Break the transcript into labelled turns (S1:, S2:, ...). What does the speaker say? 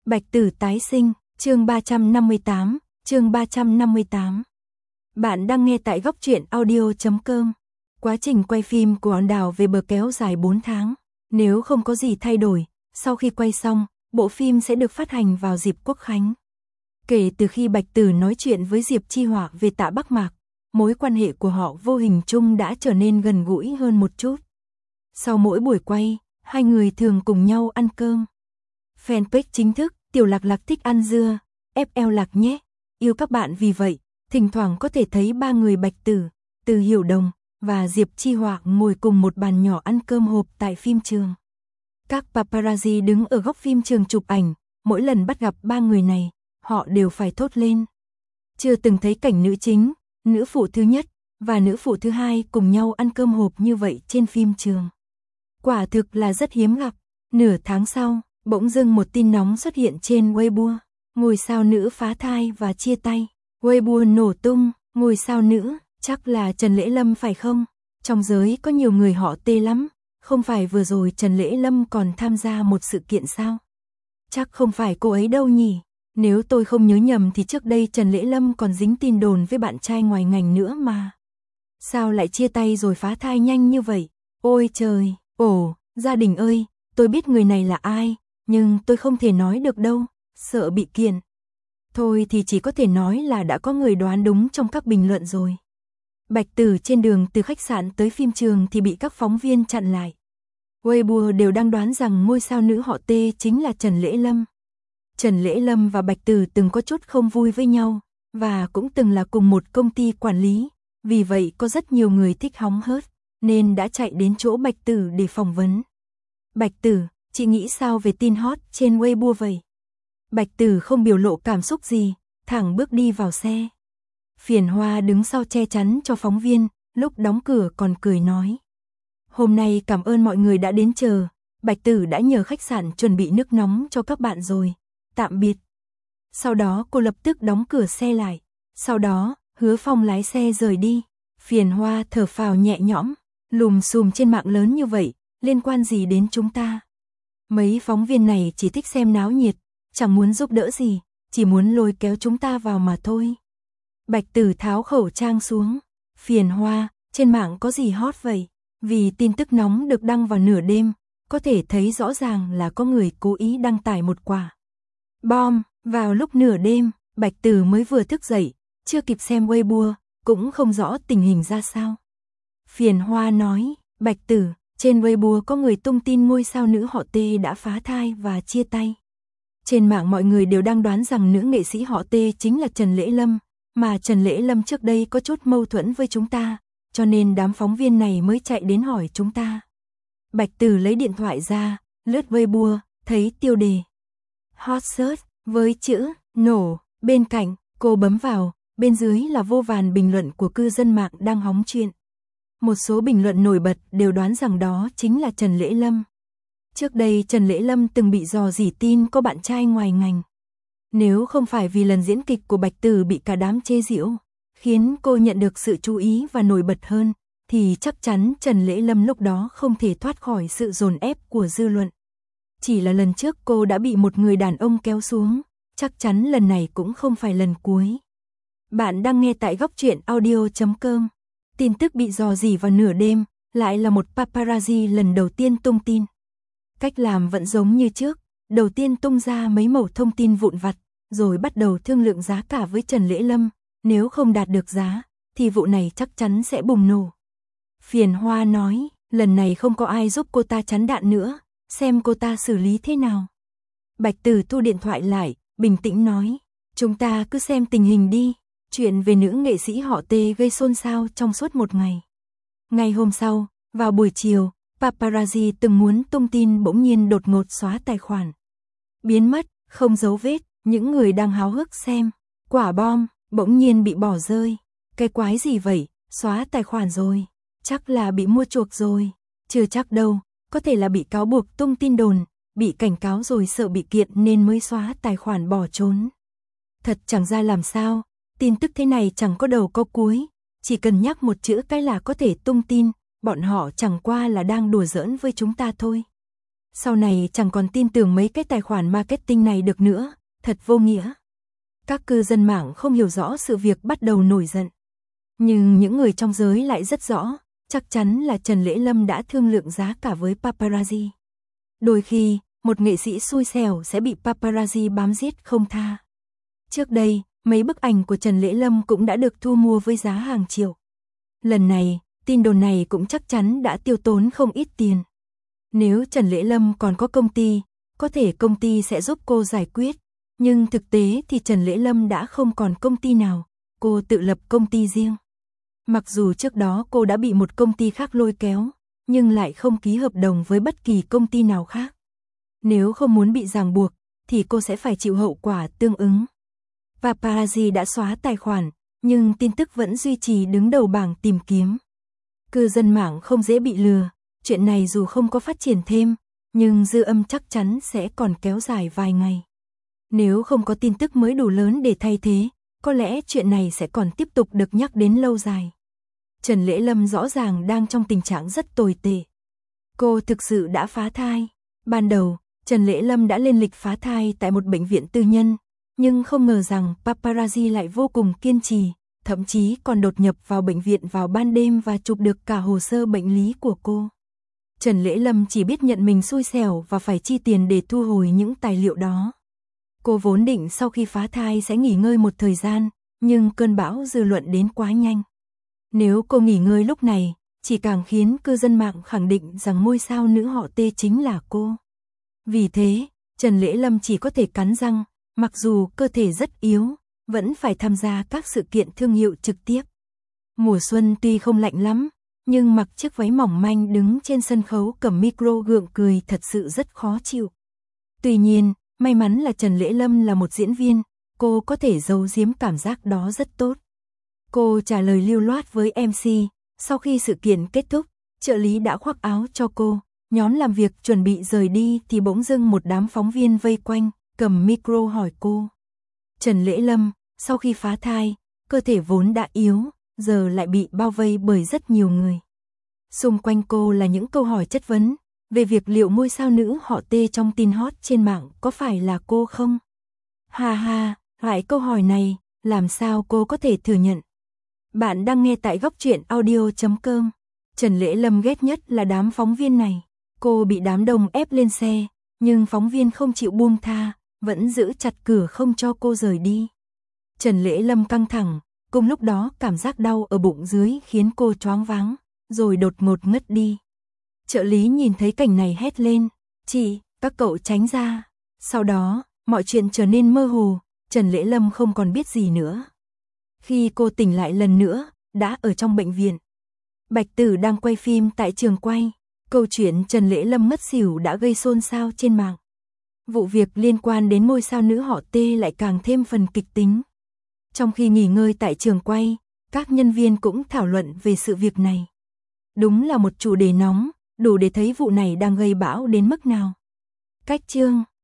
S1: Bạch Tử tái sinh, chương 358, chương 358. Bạn đang nghe tại góc truyện audio.com. Quá trình quay phim của Hòn đảo về bờ kéo dài 4 tháng. Nếu không có gì thay đổi, sau khi quay xong, bộ phim sẽ được phát hành vào dịp Quốc khánh. Kể từ khi Bạch Tử nói chuyện với Diệp Chi Họa về Tạ Bắc Mạc, mối quan hệ của họ vô hình chung đã trở nên gần gũi hơn một chút. Sau mỗi buổi quay, hai người thường cùng nhau ăn cơm. Fanpage chính thức, Tiểu Lạc Lạc thích ăn dưa, FL Lạc nhé. Yêu các bạn vì vậy, thỉnh thoảng có thể thấy ba người Bạch Tử, Từ Hiểu Đồng và Diệp Chi Họa ngồi cùng một bàn nhỏ ăn cơm hộp tại phim trường. Các paparazzi đứng ở góc phim trường chụp ảnh, mỗi lần bắt gặp ba người này, họ đều phải thốt lên. Chưa từng thấy cảnh nữ chính, nữ phụ thứ nhất và nữ phụ thứ hai cùng nhau ăn cơm hộp như vậy trên phim trường. Quả thực là rất hiếm gặp. Nửa tháng sau, bỗng dưng một tin nóng xuất hiện trên Weibo. Ngôi sao nữ phá thai và chia tay. Weibo nổ tung, ngôi sao nữ, chắc là Trần Lễ Lâm phải không? Trong giới có nhiều người họ Tê lắm. Không phải vừa rồi Trần Lễ Lâm còn tham gia một sự kiện sao? Chắc không phải cô ấy đâu nhỉ? Nếu tôi không nhớ nhầm thì trước đây Trần Lễ Lâm còn dính tin đồn với bạn trai ngoài ngành nữa mà. Sao lại chia tay rồi phá thai nhanh như vậy? Ôi trời, gia đình ơi, tôi biết người này là ai, nhưng tôi không thể nói được đâu, sợ bị kiện. Thôi thì chỉ có thể nói là đã có người đoán đúng trong các bình luận rồi. Bạch Tử trên đường từ khách sạn tới phim trường thì bị các phóng viên chặn lại. Weibo đều đang đoán rằng ngôi sao nữ họ Tê chính là Trần Lễ Lâm. Trần Lễ Lâm và Bạch Tử từng có chút không vui với nhau, và cũng từng là cùng một công ty quản lý, vì vậy có rất nhiều người thích hóng hớt, nên đã chạy đến chỗ Bạch Tử để phỏng vấn. Bạch Tử, chị nghĩ sao về tin hot trên Weibo vậy? Bạch Tử không biểu lộ cảm xúc gì, thẳng bước đi vào xe. Phiền Hoa đứng sau che chắn cho phóng viên, lúc đóng cửa còn cười nói. Hôm nay cảm ơn mọi người đã đến chờ, Bạch Tử đã nhờ khách sạn chuẩn bị nước nóng cho các bạn rồi, tạm biệt. Sau đó cô lập tức đóng cửa xe lại, sau đó Hứa Phong lái xe rời đi. Phiền Hoa thở phào nhẹ nhõm, lùm xùm trên mạng lớn như vậy, liên quan gì đến chúng ta? Mấy phóng viên này chỉ thích xem náo nhiệt, chẳng muốn giúp đỡ gì, chỉ muốn lôi kéo chúng ta vào mà thôi. Bạch Tử tháo khẩu trang xuống. Phiền Hoa, trên mạng có gì hot vậy? Vì tin tức nóng được đăng vào nửa đêm, có thể thấy rõ ràng là có người cố ý đăng tải một quả bom. Vào lúc nửa đêm, Bạch Tử mới vừa thức dậy, chưa kịp xem Weibo, cũng không rõ tình hình ra sao. Phiền Hoa nói, Bạch Tử, trên Weibo có người tung tin ngôi sao nữ họ Tê đã phá thai và chia tay. Trên mạng mọi người đều đang đoán rằng nữ nghệ sĩ họ Tê chính là Trần Lễ Lâm, mà Trần Lễ Lâm trước đây có chút mâu thuẫn với chúng ta, cho nên đám phóng viên này mới chạy đến hỏi chúng ta. Bạch Tử lấy điện thoại ra, lướt Weibo, thấy tiêu đề hot search với chữ nổ, bên cạnh, cô bấm vào, bên dưới là vô vàn bình luận của cư dân mạng đang hóng chuyện. Một số bình luận nổi bật đều đoán rằng đó chính là Trần Lễ Lâm. Trước đây Trần Lễ Lâm từng bị dò dỉ tin có bạn trai ngoài ngành. Nếu không phải vì lần diễn kịch của Bạch Tử bị cả đám chê giễu, khiến cô nhận được sự chú ý và nổi bật hơn, thì chắc chắn Trần Lễ Lâm lúc đó không thể thoát khỏi sự dồn ép của dư luận. Chỉ là lần trước cô đã bị một người đàn ông kéo xuống, chắc chắn lần này cũng không phải lần cuối. Bạn đang nghe tại góc truyện audio.com. Tin tức bị dò dỉ vào nửa đêm, lại là một paparazzi lần đầu tiên tung tin. Cách làm vẫn giống như trước, đầu tiên tung ra mấy mẩu thông tin vụn vặt, rồi bắt đầu thương lượng giá cả với Trần Lễ Lâm, nếu không đạt được giá, thì vụ này chắc chắn sẽ bùng nổ. Phiền Hoa nói, lần này không có ai giúp cô ta chắn đạn nữa, xem cô ta xử lý thế nào. Bạch Tử thu điện thoại lại, bình tĩnh nói, chúng ta cứ xem tình hình đi. Chuyện về nữ nghệ sĩ họ Tê gây xôn xao trong suốt một ngày. Ngày hôm sau, vào buổi chiều, paparazzi từng muốn tung tin bỗng nhiên đột ngột xóa tài khoản. Biến mất, không dấu vết, những người đang háo hức xem. Quả bom, bỗng nhiên bị bỏ rơi. Cái quái gì vậy, xóa tài khoản rồi. Chắc là bị mua chuộc rồi. Chưa chắc đâu, có thể là bị cáo buộc tung tin đồn, bị cảnh cáo rồi sợ bị kiện nên mới xóa tài khoản bỏ trốn. Thật chẳng ra làm sao. Tin tức thế này chẳng có đầu có cuối, chỉ cần nhắc một chữ cái là có thể tung tin, bọn họ chẳng qua là đang đùa giỡn với chúng ta thôi. Sau này chẳng còn tin tưởng mấy cái tài khoản marketing này được nữa, thật vô nghĩa. Các cư dân mạng không hiểu rõ sự việc bắt đầu nổi giận. Nhưng những người trong giới lại rất rõ, chắc chắn là Trần Lễ Lâm đã thương lượng giá cả với paparazzi. Đôi khi, một nghệ sĩ xui xẻo sẽ bị paparazzi bám giết không tha. Trước đây, mấy bức ảnh của Trần Lễ Lâm cũng đã được thu mua với giá hàng triệu. Lần này, tin đồn này cũng chắc chắn đã tiêu tốn không ít tiền. Nếu Trần Lễ Lâm còn có công ty, có thể công ty sẽ giúp cô giải quyết. Nhưng thực tế thì Trần Lễ Lâm đã không còn công ty nào, cô tự lập công ty riêng. Mặc dù trước đó cô đã bị một công ty khác lôi kéo, nhưng lại không ký hợp đồng với bất kỳ công ty nào khác. Nếu không muốn bị ràng buộc, thì cô sẽ phải chịu hậu quả tương ứng. Paparazzi đã xóa tài khoản, nhưng tin tức vẫn duy trì đứng đầu bảng tìm kiếm. Cư dân mạng không dễ bị lừa, chuyện này dù không có phát triển thêm, nhưng dư âm chắc chắn sẽ còn kéo dài vài ngày. Nếu không có tin tức mới đủ lớn để thay thế, có lẽ chuyện này sẽ còn tiếp tục được nhắc đến lâu dài. Trần Lễ Lâm rõ ràng đang trong tình trạng rất tồi tệ. Cô thực sự đã phá thai. Ban đầu, Trần Lễ Lâm đã lên lịch phá thai tại một bệnh viện tư nhân, nhưng không ngờ rằng paparazzi lại vô cùng kiên trì, thậm chí còn đột nhập vào bệnh viện vào ban đêm và chụp được cả hồ sơ bệnh lý của cô. Trần Lễ Lâm chỉ biết nhận mình xui xẻo và phải chi tiền để thu hồi những tài liệu đó. Cô vốn định sau khi phá thai sẽ nghỉ ngơi một thời gian, nhưng cơn bão dư luận đến quá nhanh. Nếu cô nghỉ ngơi lúc này, chỉ càng khiến cư dân mạng khẳng định rằng ngôi sao nữ họ T chính là cô. Vì thế, Trần Lễ Lâm chỉ có thể cắn răng, mặc dù cơ thể rất yếu, vẫn phải tham gia các sự kiện thương hiệu trực tiếp. Mùa xuân tuy không lạnh lắm, nhưng mặc chiếc váy mỏng manh đứng trên sân khấu cầm micro gượng cười thật sự rất khó chịu. Tuy nhiên, may mắn là Trần Lễ Lâm là một diễn viên, cô có thể giấu giếm cảm giác đó rất tốt. Cô trả lời lưu loát với MC, sau khi sự kiện kết thúc, trợ lý đã khoác áo cho cô, nhóm làm việc chuẩn bị rời đi thì bỗng dưng một đám phóng viên vây quanh, cầm micro hỏi cô. Trần Lễ Lâm, sau khi phá thai, cơ thể vốn đã yếu, giờ lại bị bao vây bởi rất nhiều người. Xung quanh cô là những câu hỏi chất vấn, về việc liệu ngôi sao nữ họ T trong tin hot trên mạng có phải là cô không? Ha ha, loại câu hỏi này, làm sao cô có thể thừa nhận? Bạn đang nghe tại góc truyện audio.com. Trần Lễ Lâm ghét nhất là đám phóng viên này. Cô bị đám đông ép lên xe, nhưng phóng viên không chịu buông tha, vẫn giữ chặt cửa không cho cô rời đi. Trần Lễ Lâm căng thẳng, cùng lúc đó cảm giác đau ở bụng dưới khiến cô choáng váng, rồi đột ngột ngất đi. Trợ lý nhìn thấy cảnh này hét lên, "Chị, các cậu tránh ra." Sau đó, mọi chuyện trở nên mơ hồ, Trần Lễ Lâm không còn biết gì nữa. Khi cô tỉnh lại lần nữa, đã ở trong bệnh viện. Bạch Tử đang quay phim tại trường quay. Câu chuyện Trần Lễ Lâm ngất xỉu đã gây xôn xao trên mạng. Vụ việc liên quan đến ngôi sao nữ họ T lại càng thêm phần kịch tính. Trong khi nghỉ ngơi tại trường quay, các nhân viên cũng thảo luận về sự việc này. Đúng là một chủ đề nóng, đủ để thấy vụ này đang gây bão đến mức nào. Cách chương